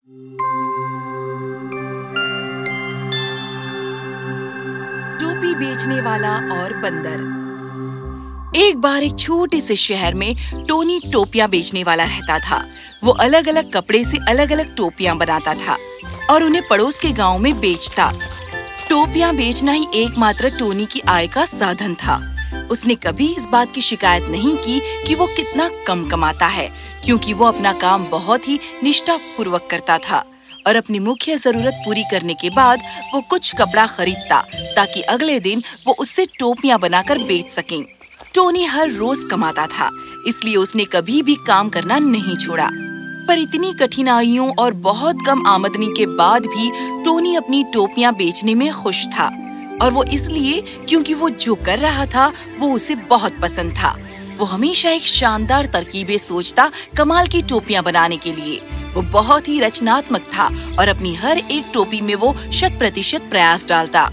टोपी बेचने वाला और बंदर। एक बार एक छोटे से शहर में टोनी टोपियां बेचने वाला रहता था। वो अलग अलग कपड़े से अलग अलग टोपियां बनाता था और उन्हें पड़ोस के गांव में बेचता। टोपियां बेचना ही एकमात्र टोनी की आय का साधन था। उसने कभी इस बात की शिकायत नहीं की कि वो कितना कम कमाता है, क्योंकि वो अपना काम बहुत ही निष्ठापूर्वक करता था और अपनी मुख्य जरूरत पूरी करने के बाद वो कुछ कपड़ा खरीदता ताकि अगले दिन वो उससे टोपियां बनाकर बेच सकें। टोनी हर रोज कमाता था, इसलिए उसने कभी भी काम करना नहीं छोड़ा। पर इतनी कठिनाइयों और बहुत कम आमदनी के बाद भी टोनी अपनी टोपियां बेचने में खुश था, और वो इसलिए क्योंकि वो जो कर रहा था वो उसे बहुत पसंद था। वो हमेशा एक शानदार तरकीबें सोचता कमाल की टोपियां बनाने के लिए। वो बहुत ही रचनात्मक था और अपनी हर एक टोपी में वो 100% प्रयास डालता।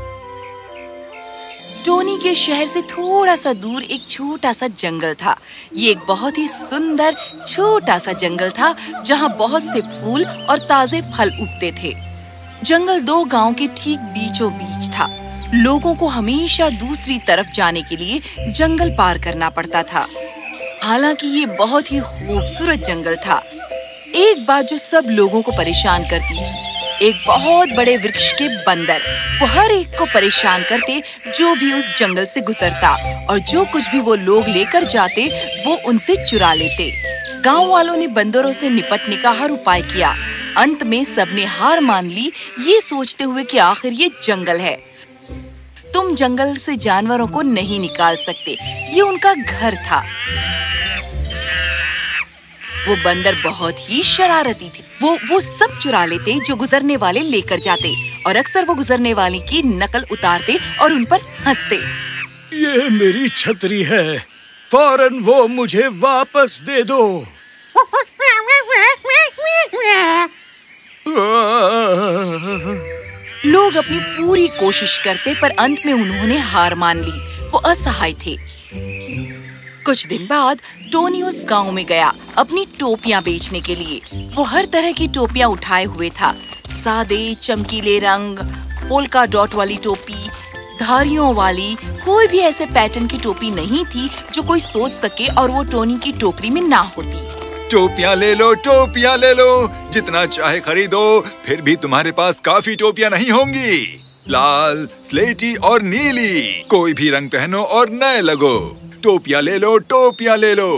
टोनी के शहर से थोड़ा सा दूर एक छोटा सा जंगल था। ये एक बहुत ही सुंदर छोटा सा जंगल था जहाँ बहुत से फूल और ताजे फल उगते थे। जंगल दो गांव के ठीक बीचों बीच था। लोगों को हमेशा दूसरी तरफ जाने के लिए जंगल पार करना पड़ता था। हालांकि ये बहुत ही खूबसूरत जंगल था। एक बात जो सब लोगों को परेशान करती थी, एक बहुत बड़े वृक्ष के बंदर। वो हर एक को परेशान करते जो भी उस जंगल से गुजरता, और जो कुछ भी वो लोग लेकर जाते वो उनसे चुरा लेते। गांव वालों ने बंदरों से निपटने का हर उपाय किया। अंत में सबने हार मान ली, ये सोचते हुए कि आखिर ये जंगल है, तुम जंगल से जानवरों को नहीं निकाल सकते, ये उनका घर था। वो बंदर बहुत ही शरारती थे। वो सब चुरा लेते जो गुजरने वाले लेकर जाते, और अक्सर वो गुजरने वाले की नकल उतारते और उन पर हंसते। ये मेरी छतरी है, फौरन वो मुझे वापस दे दो। लोग अपनी पूरी कोशिश करते, पर अंत में उन्होंने हार मान ली। वो असहाय थे। कुछ दिन बाद टोनी उस गांव में गया अपनी टोपियां बेचने के लिए। वो हर तरह की टोपियां उठाए हुए था। सादे चमकीले रंग, पोल्का डॉट वाली टोपी, धारियों वाली, कोई भी ऐसे पैटर्न की टोपी नहीं थी जो कोई सोच सके और वो टोनी की टोकरी में ना होती। टोपियां ले लो, जितना चाहे खरीदो, फिर भी तुम्हारे पास काफी टोपियां नहीं होंगी। लाल, स्लेटी और नीली, कोई भी रंग पहनो और नए लगो। टोपियां ले लो।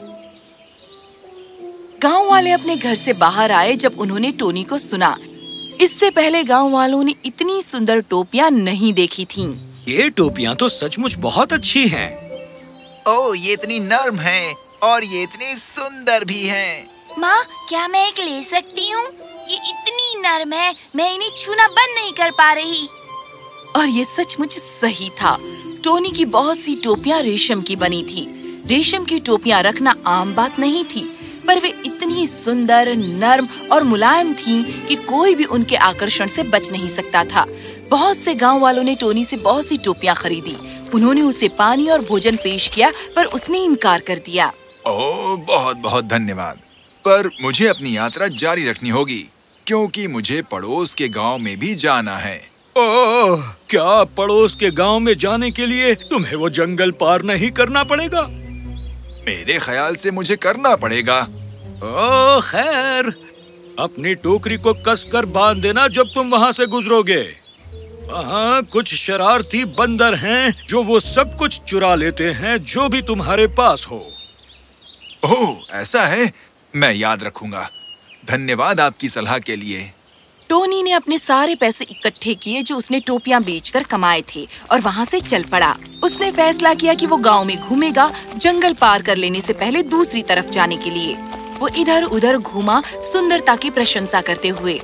गांव वाले अपने घर से बाहर आए जब उन्होंने टोनी को सुना। इससे पहले गांव वालों ने इतनी सुंदर टोपियां नहीं देखी थीं। ये टोपियां तो सचमुच बहुत अच्छी हैं। ओह, ये इतनी नर्म हैं और ये इतनी सुंदर भी हैं। माँ, क्या मैं एक ले सकती हूँ? ये इतनी नर्म है, मैं इन्हें छूना बंद नहीं कर पा रही। और ये सचमुच सही था। टोनी की बहुत सी टोपियां रेशम की बनी थी। रेशम की टोपियां रखना आम बात नहीं थी, पर वे इतनी सुंदर, नर्म और मुलायम थीं कि कोई भी उनके आकर्षण से बच नहीं सकता था। बहुत से गांव वालों ने टोनी से बहुत सी टोपियां खरीदी। उन्होंने उसे पानी और भोजन पेश किया, पर उसने इनकार कर दिया। ओह, बहुत बहुत धन्यवाद, पर मुझे अपनी यात्रा जारी रखनी होगी, क्योंकि मुझे पड़ोस के गांव में भी जाना है। ओह, क्या पड़ोस के गांव में जाने के लिए तुम्हें वो जंगल पार नहीं करना पड़ेगा? मेरे ख्याल से मुझे करना पड़ेगा। ओह खैर, अपनी टोकरी को कसकर बांध देना जब तुम वहाँ से गुजरोगे। वहाँ कुछ शरारती बंदर हैं जो वो सब कुछ चुरा लेते हैं जो भी तुम्हारे पास हो। ओह, ऐसा है, मैं याद रखूंगा। धन्यवाद आपकी सलाह के लिए। टोनी ने अपने सारे पैसे इकट्ठे किए जो उसने टोपियां बेचकर कमाए थे, और वहाँ से चल पड़ा। उसने फैसला किया कि वो गांव में घूमेगा, जंगल पार कर लेने से पहले दूसरी तरफ जाने के लिए। वो इधर उधर घूमा, सुंदरता की प्रशंसा करते हुए।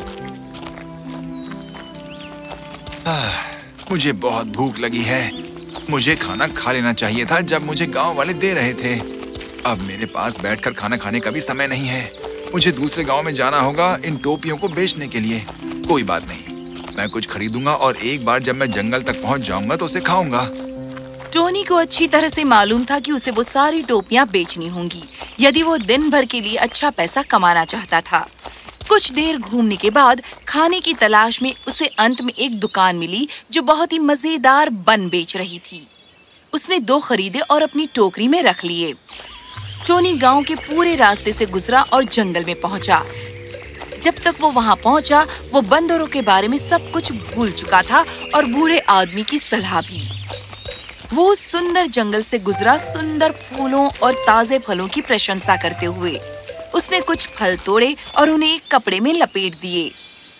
मुझे बहुत भूख लगी है। मुझे खाना खा लेना चाहिए था जब मुझे गांव वाले दे रहे थे। अब मेरे पास बैठकर खाना खाने का भी समय नहीं है। मुझे दूसरे गांव में जाना होगा इन टोपियों को बेचने के लिए। कोई बात नहीं, मैं कुछ खरीदूंगा और एक बार जब मैं जंगल तक पहुंच जाऊंगा तो उसे खाऊंगा। टोनी को अच्छी तरह से मालूम था कि उसे वो सारी टोपियां बेचनी होंगी यदि वो दिन भर के लिए अच्छा पैसा कमाना चाहता था। कुछ देर घूमने के बाद खाने की तलाश में उसे अंत में एक दुकान मिली जो बहुत ही मजेदार बन बेच रही थी। उसने 2 खरीदे और अपनी टोकरी में रख लिए। टोनी गांव के पूरे रास्ते से गुजरा और जंगल में पहुंचा। जब तक वो वहां पहुंचा, वो बंदरों के बारे में सब कुछ भूल चुका था और बूढ़े आदमी की सलाह भी। वो उस सुंदर जंगल से गुजरा, सुंदर फूलों और ताजे फलों की प्रशंसा करते हुए। उसने कुछ फल तोड़े और उन्हें एक कपड़े में लपेट दिए।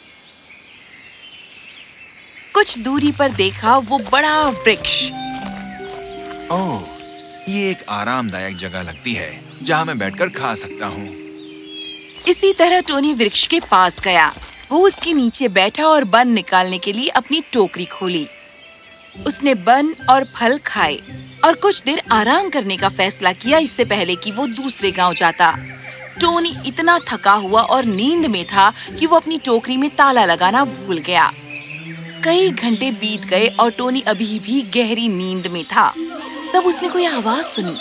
कुछ दूरी पर देखा वो बड़ा वृक्ष। ओह, ये एक आरामदायक जगह लगती है जहाँ मैं बैठकर खा सकता हूँ। इसी तरह टोनी वृक्ष के पास गया। वो उसके नीचे बैठा और बन निकालने के लिए अपनी टोकरी खोली। उसने बन और फल खाए और कुछ देर आराम करने का फैसला किया, इससे पहले कि वो दूसरे गांव जाता। टोनी इतना थका हुआ और नींद में था कि वो अपनी टोकरी में ताला लगाना भूल गया। कई घंटे बीत गए और टोनी अभी भी गहरी नींद में था। तब उसने कोई आवाज सुनी।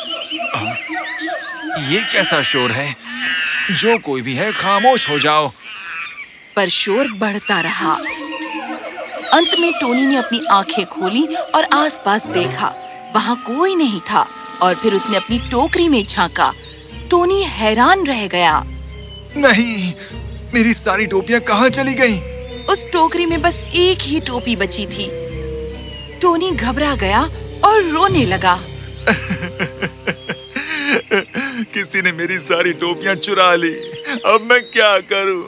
ये कैसा शोर है? जो कोई भी है, खामोश हो जाओ। पर शोर बढ़ता रहा। अंत में टोनी ने अपनी आंखें खोली और आसपास देखा। वहां कोई नहीं था और फिर उसने अपनी टोकरी में झांका। टोनी हैरान रह गया। नहीं, मेरी सारी टोपियां कहाँ चली गईं? उस टोकरी में बस एक ही टोपी बची थी। टोनी घबरा गया और रोने लगा। किसी ने मेरी सारी टोपियां चुरा ली। अब मैं क्या करूं?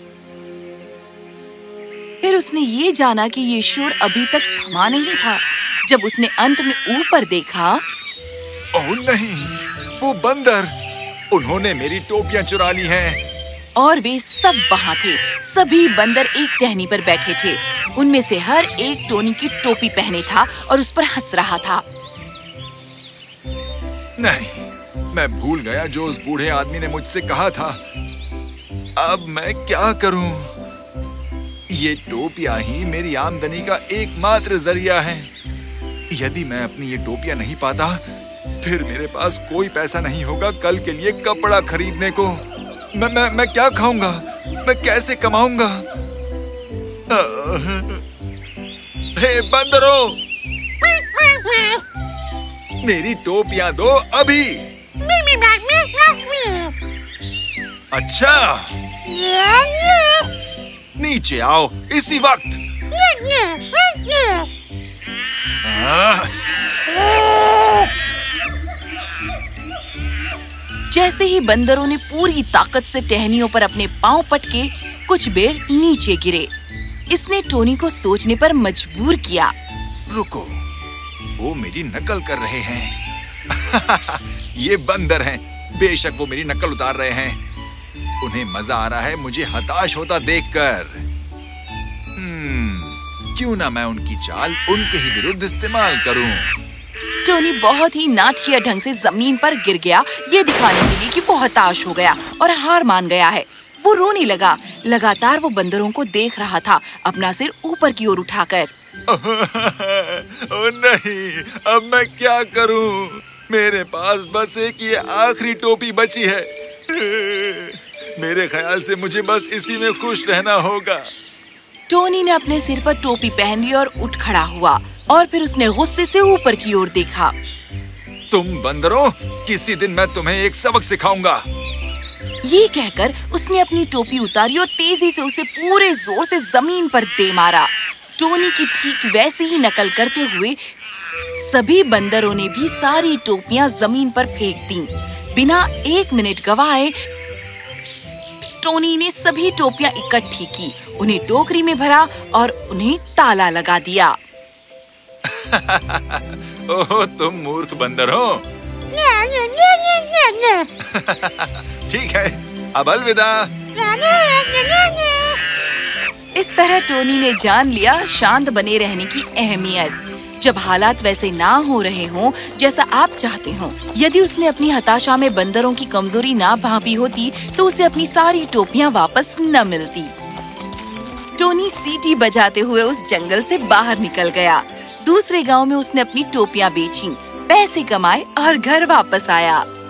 फिर उसने ये जाना कि ये शोर अभी तक थमा नहीं था। जब उसने अंत में ऊपर देखा, ओह नहीं, वो बंदर! उन्होंने मेरी टोपियां चुरा ली हैं। और वे सब वहाँ थे। सभी बंदर एक टहनी पर बैठे थे। उनमें से हर एक टोनी की टोपी पहने था और उस पर हंस रहा था। नहीं, मैं भूल गया जो उस बूढ़े आदमी ने मुझसे कहा था। अब मैं क्या करूं? ये टोपियां ही मेरी आमदनी का एकमात्र जरिया है। यदि मैं अपनी ये टोपियां नहीं पाता, फिर मेरे पास कोई पैसा नहीं होगा कल के लिए कपड़ा खरीदने को। मैं क्या खाऊंगा? मैं कैसे कमाऊंगा? हे बंदरों, मेरी टोपियां दो अभी। अच्छा, नीचे आओ इसी वक्त। जैसे ही बंदरों ने पूरी ताकत से टहनियों पर अपने पांव पटके, कुछ बेर नीचे गिरे। इसने टोनी को सोचने पर मजबूर किया। रुको, वो मेरी नकल कर रहे हैं। ये बंदर हैं। बेशक वो मेरी नकल उतार रहे हैं। उन्हें मजा आ रहा है मुझे हताश होता देखकर। क्यों ना मैं उनकी चाल उनके ही विरुद्ध इस्तेमाल करूं। टोनी बहुत ही नाटकीय ढंग से जमीन पर गिर गया, ये दिखाने के लिए कि वो हताश हो गया और हार मान गया है। वो रोने लगा। लगातार वो बंदरों को देख रहा था, अपना सिर ऊपर की ओर उठाकर। ओह नहीं, अब मैं क्या करूं? मेरे पास बस एक ये आखिरी टोपी बची है। मेरे ख्याल से मुझे बस इसी में खुश रहना होगा। टोनी ने अपने सिर पर टोपी पहन ली और उठ खड़ा हुआ और फिर उसने गुस्से से ऊपर की ओर देखा। तुम बंदरों, किसी दिन मैं तुम्हें एक सबक सिखाऊंगा। ये कहकर उसने अपनी टोपी उतारी और तेजी से उसे पूरे जोर से जमीन पर दे मारा। टोनी की ठीक वैसी ही नकल करते हुए सभी बंदरों ने भी सारी टोपियां जमीन पर फेंक दी। बिना 1 मिनट गवाए टोनी ने सभी टोपियां इकट्ठी की, उन्हें टोकरी में भरा और उन्हें ताला लगा दिया। ओह, तुम मूर्ख बंदर हो। ठीक है, अब अलविदा। इस तरह टोनी ने जान लिया शांत बने रहने की अहमियत। जब हालात वैसे ना हो रहे हों जैसा आप चाहते हो, यदि उसने अपनी हताशा में बंदरों की कमजोरी ना भांपी होती तो उसे अपनी सारी टोपियां वापस न मिलती। टोनी सीटी बजाते हुए उस जंगल से बाहर निकल गया। दूसरे गांव में उसने अपनी टोपियां बेची, पैसे कमाए और घर वापस आया।